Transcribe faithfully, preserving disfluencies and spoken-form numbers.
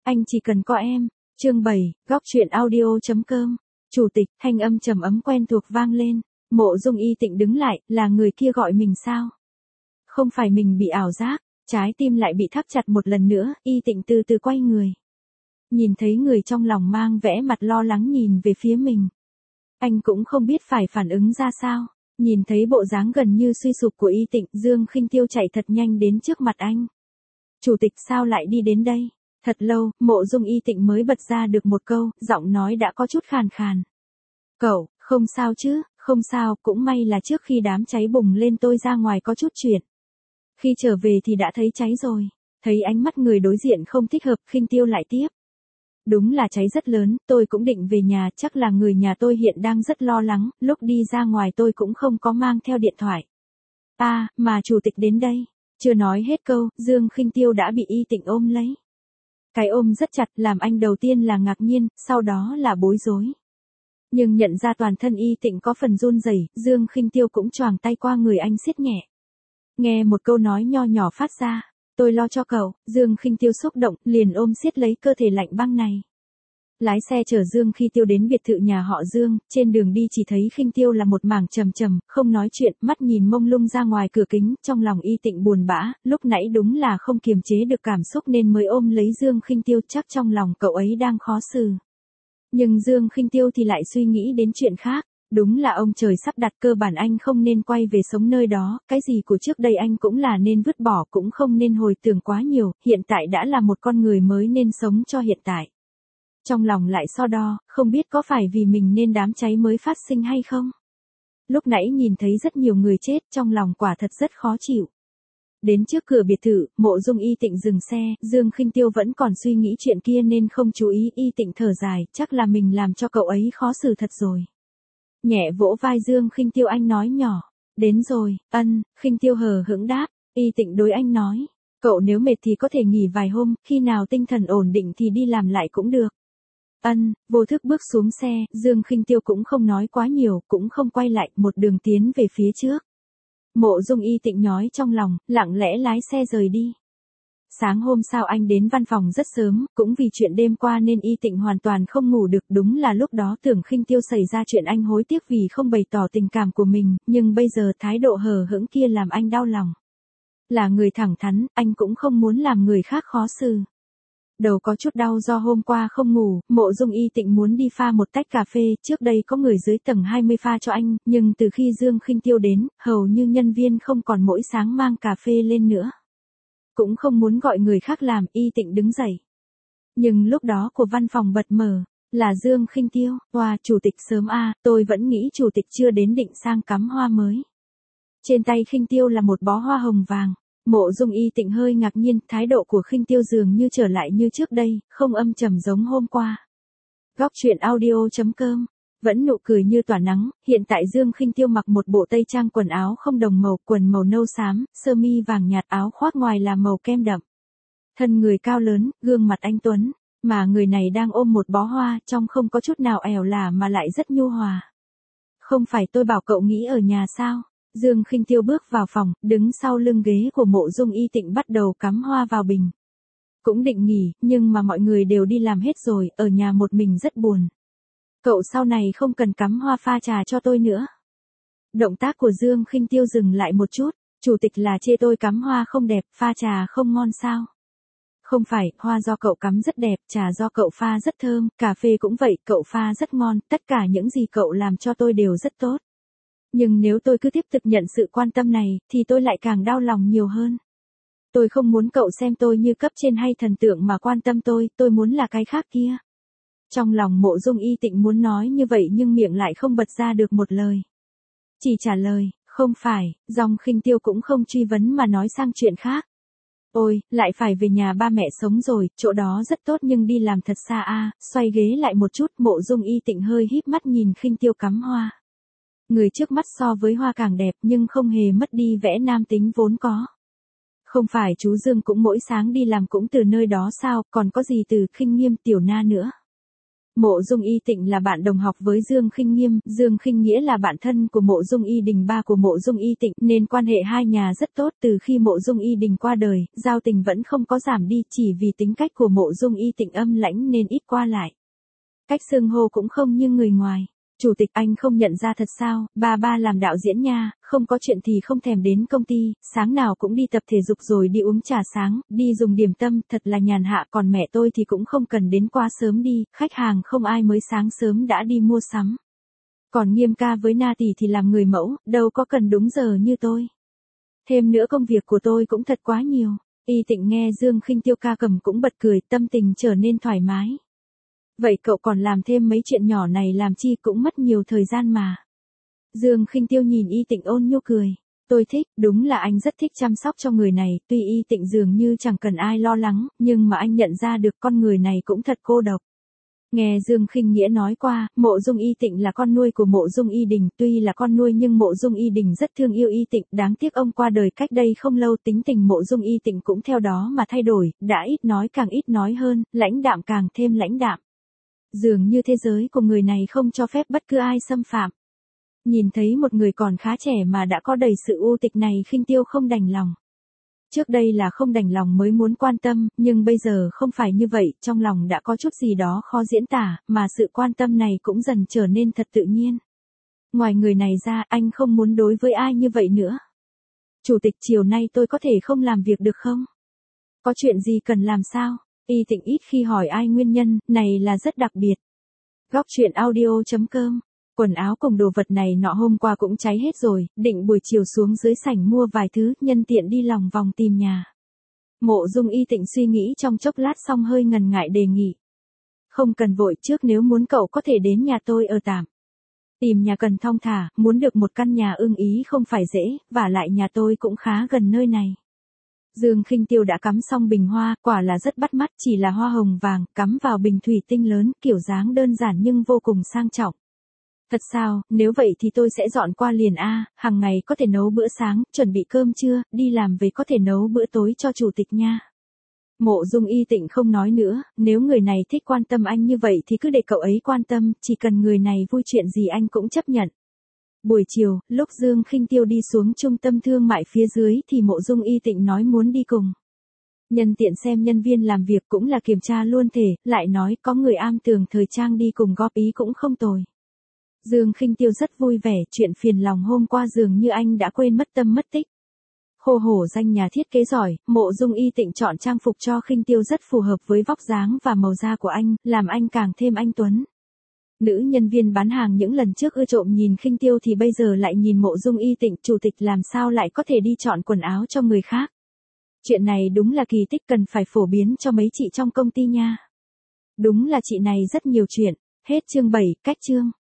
anh chỉ cần có em. Chương bảy, góc truyện audio.com. Chủ tịch, thanh âm trầm ấm quen thuộc vang lên. Mộ Dung Y Tịnh đứng lại, là người kia gọi mình sao? Không phải mình bị ảo giác, trái tim lại bị thắt chặt một lần nữa, Y Tịnh từ từ quay người. Nhìn thấy người trong lòng mang vẻ mặt lo lắng nhìn về phía mình. Anh cũng không biết phải phản ứng ra sao. Nhìn thấy bộ dáng gần như suy sụp của Y Tịnh, Dương Khinh Tiêu chạy thật nhanh đến trước mặt anh. Chủ tịch sao lại đi đến đây? Thật lâu, Mộ Dung Y Tịnh mới bật ra được một câu, giọng nói đã có chút khàn khàn. Cậu, không sao chứ, không sao, cũng may là trước khi đám cháy bùng lên tôi ra ngoài có chút chuyện. Khi trở về thì đã thấy cháy rồi. Thấy ánh mắt người đối diện không thích hợp, Khinh Tiêu lại tiếp. Đúng là cháy rất lớn, tôi cũng định về nhà, chắc là người nhà tôi hiện đang rất lo lắng, lúc đi ra ngoài tôi cũng không có mang theo điện thoại. À, mà chủ tịch đến đây. Chưa nói hết câu, Dương Khinh Tiêu đã bị Y Tịnh ôm lấy. Cái ôm rất chặt, làm anh đầu tiên là ngạc nhiên, sau đó là bối rối. Nhưng nhận ra toàn thân Y Tịnh có phần run rẩy, Dương Khinh Tiêu cũng choàng tay qua người anh siết nhẹ. Nghe một câu nói nho nhỏ phát ra, tôi lo cho cậu. Dương Khinh Tiêu xúc động, liền ôm siết lấy cơ thể lạnh băng này. Lái xe chở Dương Khinh Tiêu đến biệt thự nhà họ Dương, trên đường đi chỉ thấy Khinh Tiêu là một mảng trầm trầm, không nói chuyện, mắt nhìn mông lung ra ngoài cửa kính, trong lòng Y Tịnh buồn bã, lúc nãy đúng là không kiềm chế được cảm xúc nên mới ôm lấy Dương Khinh Tiêu, chắc trong lòng cậu ấy đang khó xử. Nhưng Dương Khinh Tiêu thì lại suy nghĩ đến chuyện khác. Đúng là ông trời sắp đặt, cơ bản anh không nên quay về sống nơi đó, cái gì của trước đây anh cũng là nên vứt bỏ, cũng không nên hồi tưởng quá nhiều, hiện tại đã là một con người mới nên sống cho hiện tại. Trong lòng lại so đo, không biết có phải vì mình nên đám cháy mới phát sinh hay không? Lúc nãy nhìn thấy rất nhiều người chết, trong lòng quả thật rất khó chịu. Đến trước cửa biệt thự, Mộ Dung Y Tịnh dừng xe, Dương Khinh Tiêu vẫn còn suy nghĩ chuyện kia nên không chú ý. Y Tịnh thở dài, chắc là mình làm cho cậu ấy khó xử thật rồi. Nhẹ vỗ vai Dương Khinh Tiêu, anh nói nhỏ, đến rồi. Ân. Khinh Tiêu hờ hững đáp. Y Tịnh đối anh nói, cậu nếu mệt thì có thể nghỉ vài hôm, khi nào tinh thần ổn định thì đi làm lại cũng được. Ân. Vô thức bước xuống xe, Dương Khinh Tiêu cũng không nói quá nhiều, cũng không quay lại, một đường tiến về phía trước. Mộ Dung Y Tịnh nhói trong lòng, lặng lẽ lái xe rời đi. Sáng hôm sau anh đến văn phòng rất sớm, cũng vì chuyện đêm qua nên Y Tịnh hoàn toàn không ngủ được, đúng là lúc đó tưởng Khinh Tiêu xảy ra chuyện anh hối tiếc vì không bày tỏ tình cảm của mình, nhưng bây giờ thái độ hờ hững kia làm anh đau lòng. Là người thẳng thắn, anh cũng không muốn làm người khác khó xử. Đầu có chút đau do hôm qua không ngủ, Mộ Dung Y Tịnh muốn đi pha một tách cà phê, trước đây có người dưới tầng hai mươi pha cho anh, nhưng từ khi Dương Khinh Tiêu đến, hầu như nhân viên không còn mỗi sáng mang cà phê lên nữa. Cũng không muốn gọi người khác làm, Y Tịnh đứng dậy. Nhưng lúc đó của văn phòng bật mở, là Dương Khinh Tiêu. Wow, chủ tịch sớm à, tôi vẫn nghĩ chủ tịch chưa đến, định sang cắm hoa mới. Trên tay Khinh Tiêu là một bó hoa hồng vàng. Mộ Dung Y Tịnh hơi ngạc nhiên, thái độ của Khinh Tiêu dường như trở lại như trước đây, không âm trầm giống hôm qua. Góc truyện audio.com. Vẫn nụ cười như tỏa nắng, hiện tại Dương Khinh Tiêu mặc một bộ tây trang quần áo không đồng màu, quần màu nâu xám, sơ mi vàng nhạt, áo khoác ngoài là màu kem đậm. Thân người cao lớn, gương mặt anh tuấn, mà người này đang ôm một bó hoa, trông không có chút nào ẻo lả mà lại rất nhu hòa. Không phải tôi bảo cậu nghỉ ở nhà sao? Dương Khinh Tiêu bước vào phòng, đứng sau lưng ghế của Mộ Dung Y Tịnh bắt đầu cắm hoa vào bình. Cũng định nghỉ, nhưng mà mọi người đều đi làm hết rồi, ở nhà một mình rất buồn. Cậu sau này không cần cắm hoa pha trà cho tôi nữa. Động tác của Dương Khinh Tiêu dừng lại một chút, chủ tịch là chê tôi cắm hoa không đẹp, pha trà không ngon sao? Không phải, hoa do cậu cắm rất đẹp, trà do cậu pha rất thơm, cà phê cũng vậy, cậu pha rất ngon, tất cả những gì cậu làm cho tôi đều rất tốt. Nhưng nếu tôi cứ tiếp tục nhận sự quan tâm này, thì tôi lại càng đau lòng nhiều hơn. Tôi không muốn cậu xem tôi như cấp trên hay thần tượng mà quan tâm tôi, tôi muốn là cái khác kia. Trong lòng Mộ Dung Y Tịnh muốn nói như vậy nhưng miệng lại không bật ra được một lời. Chỉ trả lời, không phải, dòng Khinh Tiêu cũng không truy vấn mà nói sang chuyện khác. Ôi, lại phải về nhà ba mẹ sống rồi, chỗ đó rất tốt nhưng đi làm thật xa a. Xoay ghế lại một chút, Mộ Dung Y Tịnh hơi híp mắt nhìn Khinh Tiêu cắm hoa. Người trước mắt so với hoa càng đẹp nhưng không hề mất đi vẻ nam tính vốn có. Không phải chú Dương cũng mỗi sáng đi làm cũng từ nơi đó sao, còn có gì từ Khinh Nghiêm tiểu na nữa. Mộ Dung Y Tịnh là bạn đồng học với Dương Khinh Nghiêm, Dương Khinh Nghĩa là bạn thân của Mộ Dung Y Đình ba của Mộ Dung Y Tịnh, nên quan hệ hai nhà rất tốt. Từ khi Mộ Dung Y Đình qua đời, giao tình vẫn không có giảm đi, chỉ vì tính cách của Mộ Dung Y Tịnh âm lãnh nên ít qua lại. Cách xưng hô cũng không như người ngoài. Chủ tịch, anh không nhận ra thật sao, ba ba làm đạo diễn nha, không có chuyện thì không thèm đến công ty, sáng nào cũng đi tập thể dục rồi đi uống trà sáng, đi dùng điểm tâm, thật là nhàn hạ, còn mẹ tôi thì cũng không cần đến quá sớm đi, khách hàng không ai mới sáng sớm đã đi mua sắm. Còn Nghiêm ca với Na tỷ thì làm người mẫu, đâu có cần đúng giờ như tôi. Thêm nữa công việc của tôi cũng thật quá nhiều. Y Tịnh nghe Dương Khinh Tiêu ca cầm cũng bật cười, tâm tình trở nên thoải mái. Vậy cậu còn làm thêm mấy chuyện nhỏ này làm chi, cũng mất nhiều thời gian mà. Dương Khinh Tiêu nhìn Y Tịnh ôn nhu cười. Tôi thích, đúng là anh rất thích chăm sóc cho người này, tuy Y Tịnh dường như chẳng cần ai lo lắng, nhưng mà anh nhận ra được con người này cũng thật cô độc. Nghe Dương Khinh Nghĩa nói qua, Mộ Dung Y Tịnh là con nuôi của Mộ Dung Y Đình, tuy là con nuôi nhưng Mộ Dung Y Đình rất thương yêu Y Tịnh, đáng tiếc ông qua đời cách đây không lâu, tính tình Mộ Dung Y Tịnh cũng theo đó mà thay đổi, đã ít nói càng ít nói hơn, lãnh đạm càng thêm lãnh đạm. Dường như thế giới của người này không cho phép bất cứ ai xâm phạm. Nhìn thấy một người còn khá trẻ mà đã có đầy sự u tịch này, Khinh Tiêu không đành lòng. Trước đây là không đành lòng mới muốn quan tâm, nhưng bây giờ không phải như vậy, trong lòng đã có chút gì đó khó diễn tả, mà sự quan tâm này cũng dần trở nên thật tự nhiên. Ngoài người này ra, anh không muốn đối với ai như vậy nữa. Chủ tịch, chiều nay tôi có thể không làm việc được không? Có chuyện gì cần làm sao? Y Tịnh ít khi hỏi ai nguyên nhân, này là rất đặc biệt. Góc truyện audio chấm com. Quần áo cùng đồ vật này nọ hôm qua cũng cháy hết rồi, định buổi chiều xuống dưới sảnh mua vài thứ, nhân tiện đi lòng vòng tìm nhà. Mộ Dung Y Tịnh suy nghĩ trong chốc lát xong hơi ngần ngại đề nghị. Không cần vội, trước nếu muốn cậu có thể đến nhà tôi ở tạm. Tìm nhà cần thong thả, muốn được một căn nhà ưng ý không phải dễ, vả lại nhà tôi cũng khá gần nơi này. Dương Khinh Tiêu đã cắm xong bình hoa, quả là rất bắt mắt, chỉ là hoa hồng vàng, cắm vào bình thủy tinh lớn, kiểu dáng đơn giản nhưng vô cùng sang trọng. Thật sao, nếu vậy thì tôi sẽ dọn qua liền a, hàng ngày có thể nấu bữa sáng, chuẩn bị cơm trưa, đi làm về có thể nấu bữa tối cho chủ tịch nha. Mộ Dung Y Tịnh không nói nữa, nếu người này thích quan tâm anh như vậy thì cứ để cậu ấy quan tâm, chỉ cần người này vui chuyện gì anh cũng chấp nhận. Buổi chiều, lúc Dương Khinh Tiêu đi xuống trung tâm thương mại phía dưới thì Mộ Dung Y Tịnh nói muốn đi cùng. Nhân tiện xem nhân viên làm việc cũng là kiểm tra luôn thể, lại nói có người am tường thời trang đi cùng góp ý cũng không tồi. Dương Khinh Tiêu rất vui vẻ, chuyện phiền lòng hôm qua dường như anh đã quên mất tâm mất tích. Hô hổ danh nhà thiết kế giỏi, Mộ Dung Y Tịnh chọn trang phục cho Khinh Tiêu rất phù hợp với vóc dáng và màu da của anh, làm anh càng thêm anh tuấn. Nữ nhân viên bán hàng những lần trước ưa trộm nhìn Khinh Tiêu thì bây giờ lại nhìn Mộ Dung Y Tịnh, chủ tịch làm sao lại có thể đi chọn quần áo cho người khác. Chuyện này đúng là kỳ tích, cần phải phổ biến cho mấy chị trong công ty nha. Đúng là chị này rất nhiều chuyện. Hết chương bảy, cách chương.